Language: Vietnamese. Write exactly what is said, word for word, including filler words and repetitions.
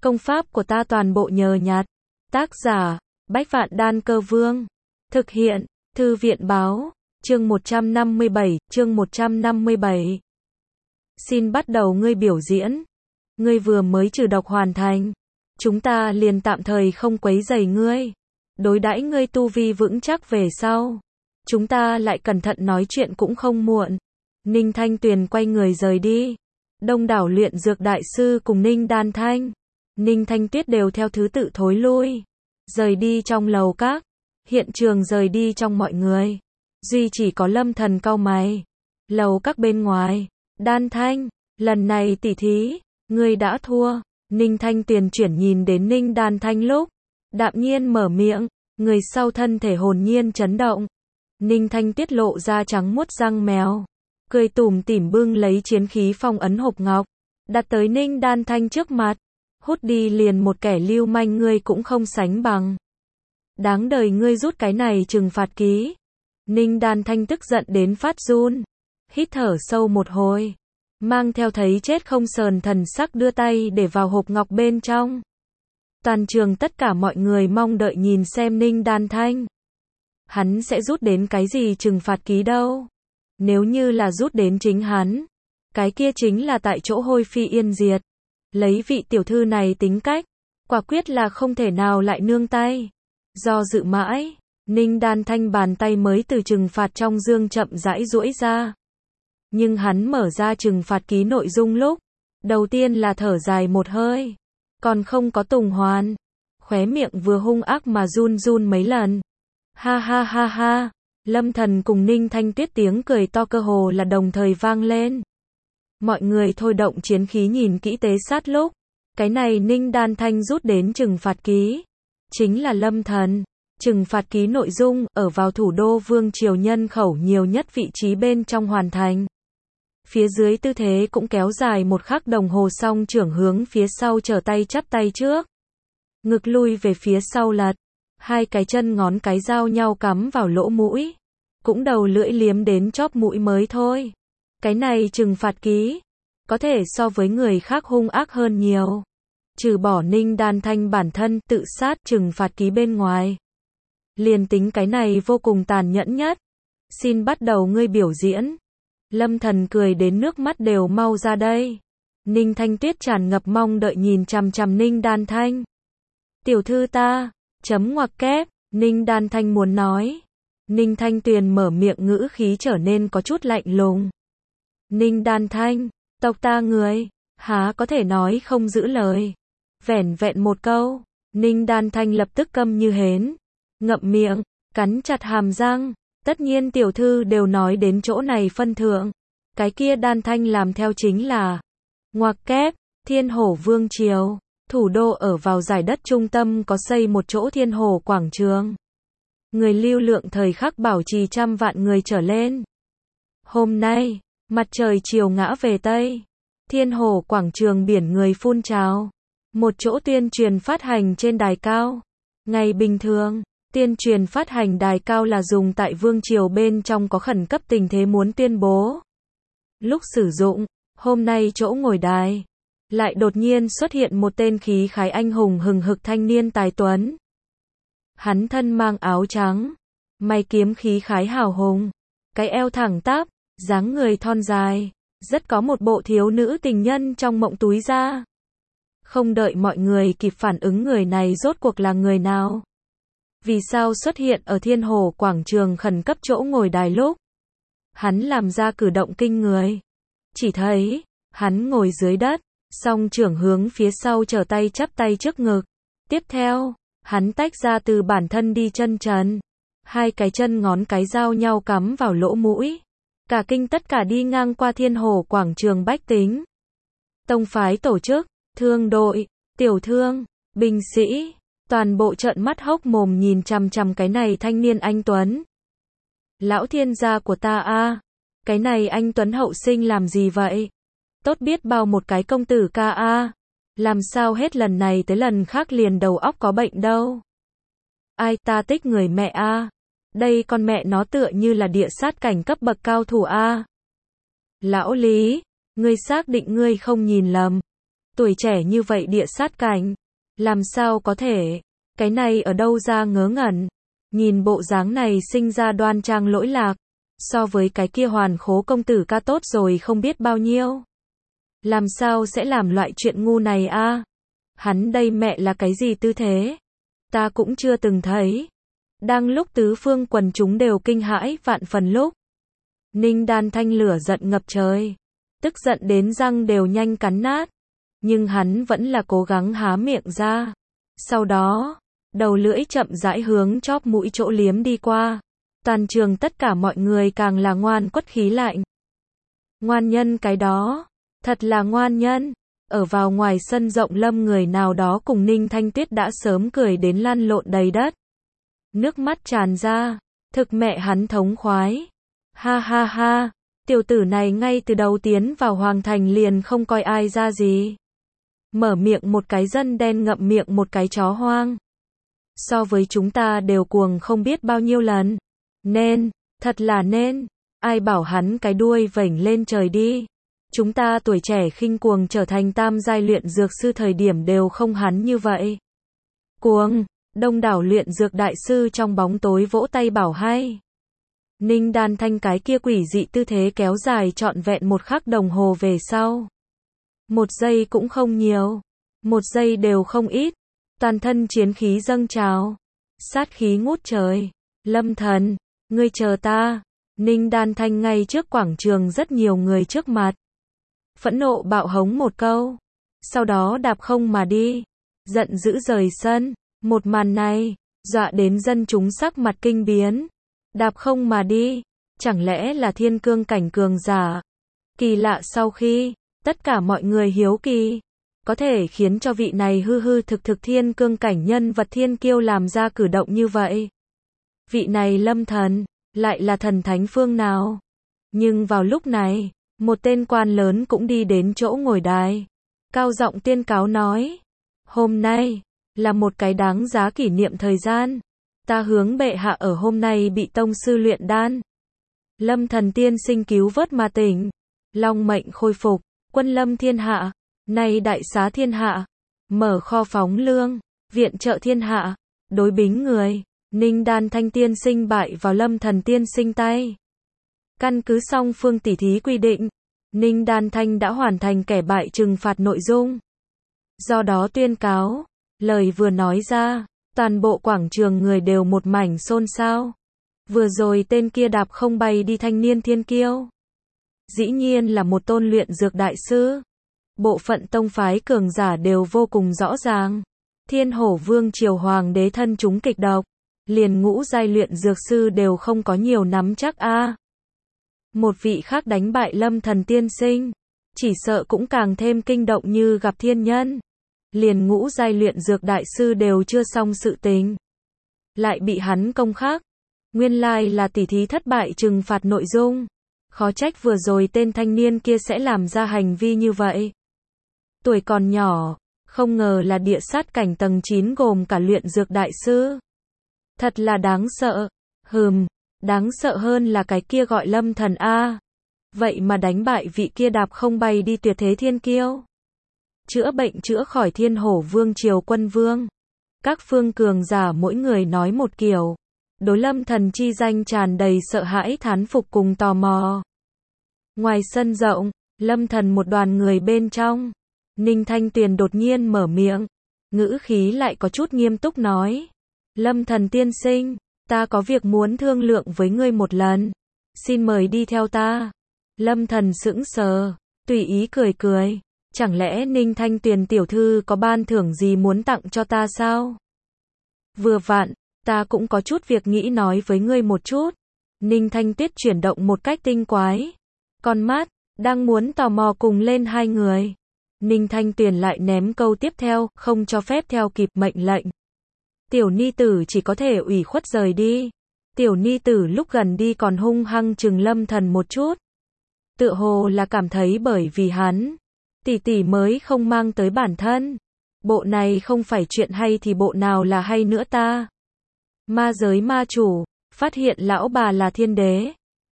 Công pháp của ta toàn bộ nhờ nhặt. Tác giả, Bách Vạn Đan Cơ Vương. Thực hiện, Thư viện Báo. Chương một trăm năm mươi bảy, chương một trăm năm mươi bảy. Xin bắt đầu ngươi biểu diễn. Ngươi vừa mới trừ độc hoàn thành. Chúng ta liền tạm thời không quấy rầy ngươi. Đối đãi ngươi tu vi vững chắc về sau. Chúng ta lại cẩn thận nói chuyện cũng không muộn. Ninh Thanh Tuyền quay người rời đi. Đông đảo luyện dược đại sư cùng Ninh Đan Thanh, Ninh Thanh Tuyết đều theo thứ tự thối lui. Rời đi trong lầu các. Hiện trường rời đi trong mọi người. Duy chỉ có Lâm Thần cau mày. Lầu các bên ngoài. Đan Thanh, lần này tỉ thí, ngươi đã thua. Ninh Thanh Tuyền chuyển nhìn đến Ninh Đan Thanh lúc. Đạm nhiên mở miệng. Người sau thân thể hồn nhiên chấn động. Ninh Thanh Tuyết lộ ra trắng muốt răng mèo. Cười tủm tỉm bưng lấy chiến khí phong ấn hộp ngọc. Đặt tới Ninh Đan Thanh trước mặt. Hút đi liền một kẻ lưu manh ngươi cũng không sánh bằng. Đáng đời ngươi rút cái này trừng phạt ký. Ninh Đan Thanh tức giận đến phát run. Hít thở sâu một hồi. Mang theo thấy chết không sờn thần sắc đưa tay để vào hộp ngọc bên trong. Toàn trường tất cả mọi người mong đợi nhìn xem Ninh Đan Thanh. Hắn sẽ rút đến cái gì trừng phạt ký đâu. Nếu như là rút đến chính hắn. Cái kia chính là tại chỗ hôi phi yên diệt. Lấy vị tiểu thư này tính cách. Quả quyết là không thể nào lại nương tay. Do dự mãi. Ninh Đan Thanh bàn tay mới từ trừng phạt trong dương chậm rãi duỗi ra. Nhưng hắn mở ra trừng phạt ký nội dung lúc. Đầu tiên là thở dài một hơi. Còn không có tùng hoàn. Khóe miệng vừa hung ác mà run run mấy lần. Ha ha ha ha. Lâm Thần cùng Ninh Thanh Tuyết tiếng cười to cơ hồ là đồng thời vang lên. Mọi người thôi động chiến khí nhìn kỹ tế sát lúc. Cái này Ninh Đan Thanh rút đến trừng phạt ký. Chính là Lâm Thần. Trừng phạt ký nội dung ở vào thủ đô Vương Triều nhân khẩu nhiều nhất vị trí bên trong hoàn thành. Phía dưới tư thế cũng kéo dài một khắc đồng hồ song trưởng hướng phía sau trở tay chắp tay trước. Ngực lui về phía sau lật. Hai cái chân ngón cái giao nhau cắm vào lỗ mũi. Cũng đầu lưỡi liếm đến chóp mũi mới thôi. Cái này trừng phạt ký. Có thể so với người khác hung ác hơn nhiều. Trừ bỏ Ninh Đan Thanh bản thân tự sát trừng phạt ký bên ngoài. Liền tính cái này vô cùng tàn nhẫn nhất. Xin bắt đầu ngươi biểu diễn. Lâm Thần cười đến nước mắt đều mau ra đây. Ninh Thanh Tuyết tràn ngập mong đợi nhìn chằm chằm Ninh Đan Thanh. Tiểu thư ta, chấm ngoặc kép, Ninh Đan Thanh muốn nói. Ninh Thanh Tuyền mở miệng ngữ khí trở nên có chút lạnh lùng. Ninh Đan Thanh, tộc ta người, há có thể nói không giữ lời. Vẻn vẹn một câu, Ninh Đan Thanh lập tức câm như hến. Ngậm miệng, cắn chặt hàm răng. Tất nhiên tiểu thư đều nói đến chỗ này phân thượng. Cái kia Đan Thanh làm theo chính là ngoặc kép, Thiên Hổ Vương Triều. Thủ đô ở vào giải đất trung tâm có xây một chỗ Thiên Hổ Quảng Trường. Người lưu lượng thời khắc bảo trì trăm vạn người trở lên. Hôm nay, mặt trời chiều ngã về Tây. Thiên Hổ Quảng Trường biển người phun trào. Một chỗ tuyên truyền phát hành trên đài cao. Ngày bình thường, tuyên truyền phát hành đài cao là dùng tại Vương Triều bên trong có khẩn cấp tình thế muốn tuyên bố. Lúc sử dụng, hôm nay chỗ ngồi đài. Lại đột nhiên xuất hiện một tên khí khái anh hùng hừng hực thanh niên tài tuấn. Hắn thân mang áo trắng, mày kiếm khí khái hào hùng, cái eo thẳng tắp, dáng người thon dài, rất có một bộ thiếu nữ tình nhân trong mộng túi ra. Không đợi mọi người kịp phản ứng người này rốt cuộc là người nào. Vì sao xuất hiện ở Thiên Hổ Quảng Trường khẩn cấp chỗ ngồi đài lúc. Hắn làm ra cử động kinh người. Chỉ thấy, hắn ngồi dưới đất. Song trưởng hướng phía sau trở tay chắp tay trước ngực. Tiếp theo, hắn tách ra từ bản thân đi chân trần. Hai cái chân ngón cái giao nhau cắm vào lỗ mũi. Cả kinh tất cả đi ngang qua Thiên Hổ Quảng Trường bách tính. Tông phái tổ chức, thương đội, tiểu thương, binh sĩ. Toàn bộ trợn mắt hốc mồm nhìn chằm chằm cái này thanh niên anh Tuấn. Lão thiên gia của ta a, cái này anh Tuấn hậu sinh làm gì vậy? Tốt biết bao một cái công tử ca a. Làm sao hết lần này tới lần khác liền đầu óc có bệnh đâu. Ai ta tích người mẹ a. Đây con mẹ nó tựa như là địa sát cảnh cấp bậc cao thủ a. Lão Lý, ngươi xác định ngươi không nhìn lầm. Tuổi trẻ như vậy địa sát cảnh. Làm sao có thể? Cái này ở đâu ra ngớ ngẩn? Nhìn bộ dáng này sinh ra đoan trang lỗi lạc. So với cái kia hoàn khố công tử ca tốt rồi không biết bao nhiêu. Làm sao sẽ làm loại chuyện ngu này a? Hắn đây mẹ là cái gì tư thế? Ta cũng chưa từng thấy. Đang lúc tứ phương quần chúng đều kinh hãi vạn phần lúc. Ninh Đan Thanh lửa giận ngập trời. Tức giận đến răng đều nhanh cắn nát. Nhưng hắn vẫn là cố gắng há miệng ra. Sau đó, đầu lưỡi chậm rãi hướng chóp mũi chỗ liếm đi qua. Toàn trường tất cả mọi người càng là ngoan quất khí lạnh. Ngoan nhân cái đó. Thật là ngoan nhân. Ở vào ngoài sân rộng lâm người nào đó cùng Ninh Thanh Tuyết đã sớm cười đến lăn lộn đầy đất. Nước mắt tràn ra. Thực mẹ hắn thống khoái. Ha ha ha. Tiểu tử này ngay từ đầu tiến vào hoàng thành liền không coi ai ra gì. Mở miệng một cái dân đen ngậm miệng một cái chó hoang. So với chúng ta đều cuồng không biết bao nhiêu lần. Nên, thật là nên. Ai bảo hắn cái đuôi vểnh lên trời đi. Chúng ta tuổi trẻ khinh cuồng trở thành tam giai luyện dược sư thời điểm đều không hắn như vậy. Cuồng, đông đảo luyện dược đại sư trong bóng tối vỗ tay bảo hay. Ninh Đan Thanh cái kia quỷ dị tư thế kéo dài trọn vẹn một khắc đồng hồ về sau. Một giây cũng không nhiều. Một giây đều không ít. Toàn thân chiến khí dâng trào. Sát khí ngút trời. Lâm Thần, ngươi chờ ta. Ninh Đan Thanh ngay trước quảng trường rất nhiều người trước mặt. Phẫn nộ bạo hống một câu. Sau đó đạp không mà đi. Giận dữ rời sân. Một màn này, dọa đến dân chúng sắc mặt kinh biến. Đạp không mà đi. Chẳng lẽ là thiên cương cảnh cường giả? Kỳ lạ sau khi, tất cả mọi người hiếu kỳ. Có thể khiến cho vị này hư hư thực thực thiên cương cảnh nhân vật thiên kiêu làm ra cử động như vậy. Vị này Lâm Thần, lại là thần thánh phương nào? Nhưng vào lúc này, một tên quan lớn cũng đi đến chỗ ngồi đài. Cao giọng tuyên cáo nói. Hôm nay, là một cái đáng giá kỷ niệm thời gian. Ta hướng bệ hạ ở hôm nay bị tông sư luyện đan. Lâm Thần tiên sinh cứu vớt mà tỉnh. Long mệnh khôi phục, quân lâm thiên hạ. Nay đại xá thiên hạ. Mở kho phóng lương, viện trợ thiên hạ. Đối bính người. Ninh Đan Thanh tiên sinh bại vào Lâm Thần tiên sinh tay. Căn cứ song phương tỉ thí quy định. Ninh Đan Thanh đã hoàn thành kẻ bại trừng phạt nội dung. Do đó tuyên cáo. Lời vừa nói ra. Toàn bộ quảng trường người đều một mảnh xôn xao. Vừa rồi tên kia đạp không bay đi thanh niên thiên kiêu. Dĩ nhiên là một tôn luyện dược đại sư. Bộ phận tông phái cường giả đều vô cùng rõ ràng. Thiên Hổ Vương triều hoàng đế thân chúng kịch độc. Liền ngũ giai luyện dược sư đều không có nhiều nắm chắc a. Một vị khác đánh bại Lâm Thần tiên sinh. Chỉ sợ cũng càng thêm kinh động như gặp thiên nhân. Liền ngũ giai luyện dược đại sư đều chưa xong sự tình. Lại bị hắn công khắc. Nguyên lai là tỉ thí thất bại trừng phạt nội dung. Khó trách vừa rồi tên thanh niên kia sẽ làm ra hành vi như vậy. Tuổi còn nhỏ, không ngờ là địa sát cảnh tầng chín gồm cả luyện dược đại sư. Thật là đáng sợ. Hừm, đáng sợ hơn là cái kia gọi Lâm Thần A. Vậy mà đánh bại vị kia đạp không bay đi tuyệt thế thiên kiêu. Chữa bệnh chữa khỏi Thiên Hổ Vương triều quân vương. Các phương cường giả mỗi người nói một kiểu. Đối Lâm Thần chi danh tràn đầy sợ hãi thán phục cùng tò mò. Ngoài sân rộng, Lâm Thần một đoàn người bên trong. Ninh Thanh Tuyền đột nhiên mở miệng. Ngữ khí lại có chút nghiêm túc nói. Lâm Thần tiên sinh, ta có việc muốn thương lượng với ngươi một lần. Xin mời đi theo ta. Lâm Thần sững sờ, tùy ý cười cười. Chẳng lẽ Ninh Thanh Tuyền tiểu thư có ban thưởng gì muốn tặng cho ta sao? Vừa vặn, ta cũng có chút việc nghĩ nói với ngươi một chút. Ninh Thanh Tuyết chuyển động một cách tinh quái. Con mắt, đang muốn tò mò cùng lên hai người. Ninh Thanh Tuyền lại ném câu tiếp theo, không cho phép theo kịp mệnh lệnh. Tiểu ni tử chỉ có thể ủy khuất rời đi. Tiểu ni tử lúc gần đi còn hung hăng trừng Lâm Thần một chút. Tựa hồ là cảm thấy bởi vì hắn, tỷ tỷ mới không mang tới bản thân. Bộ này không phải chuyện hay thì bộ nào là hay nữa ta. Ma giới ma chủ, phát hiện lão bà là thiên đế.